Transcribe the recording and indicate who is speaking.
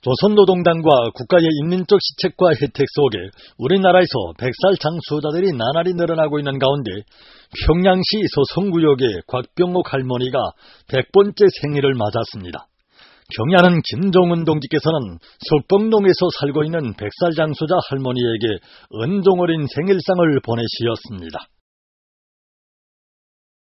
Speaker 1: 조선노동당과 국가의 인민적 시책과 혜택 속에 우리나라에서 100살 장수자들이 나날이 늘어나고 있는 가운데 평양시 소성구역의 곽병옥 할머니가 100번째 생일을 맞았습니다. 경야는 김종은 동지께서는 석봉동에서 살고 있는 100살 장수자 할머니에게 은종 어린 생일상을 보내시었습니다.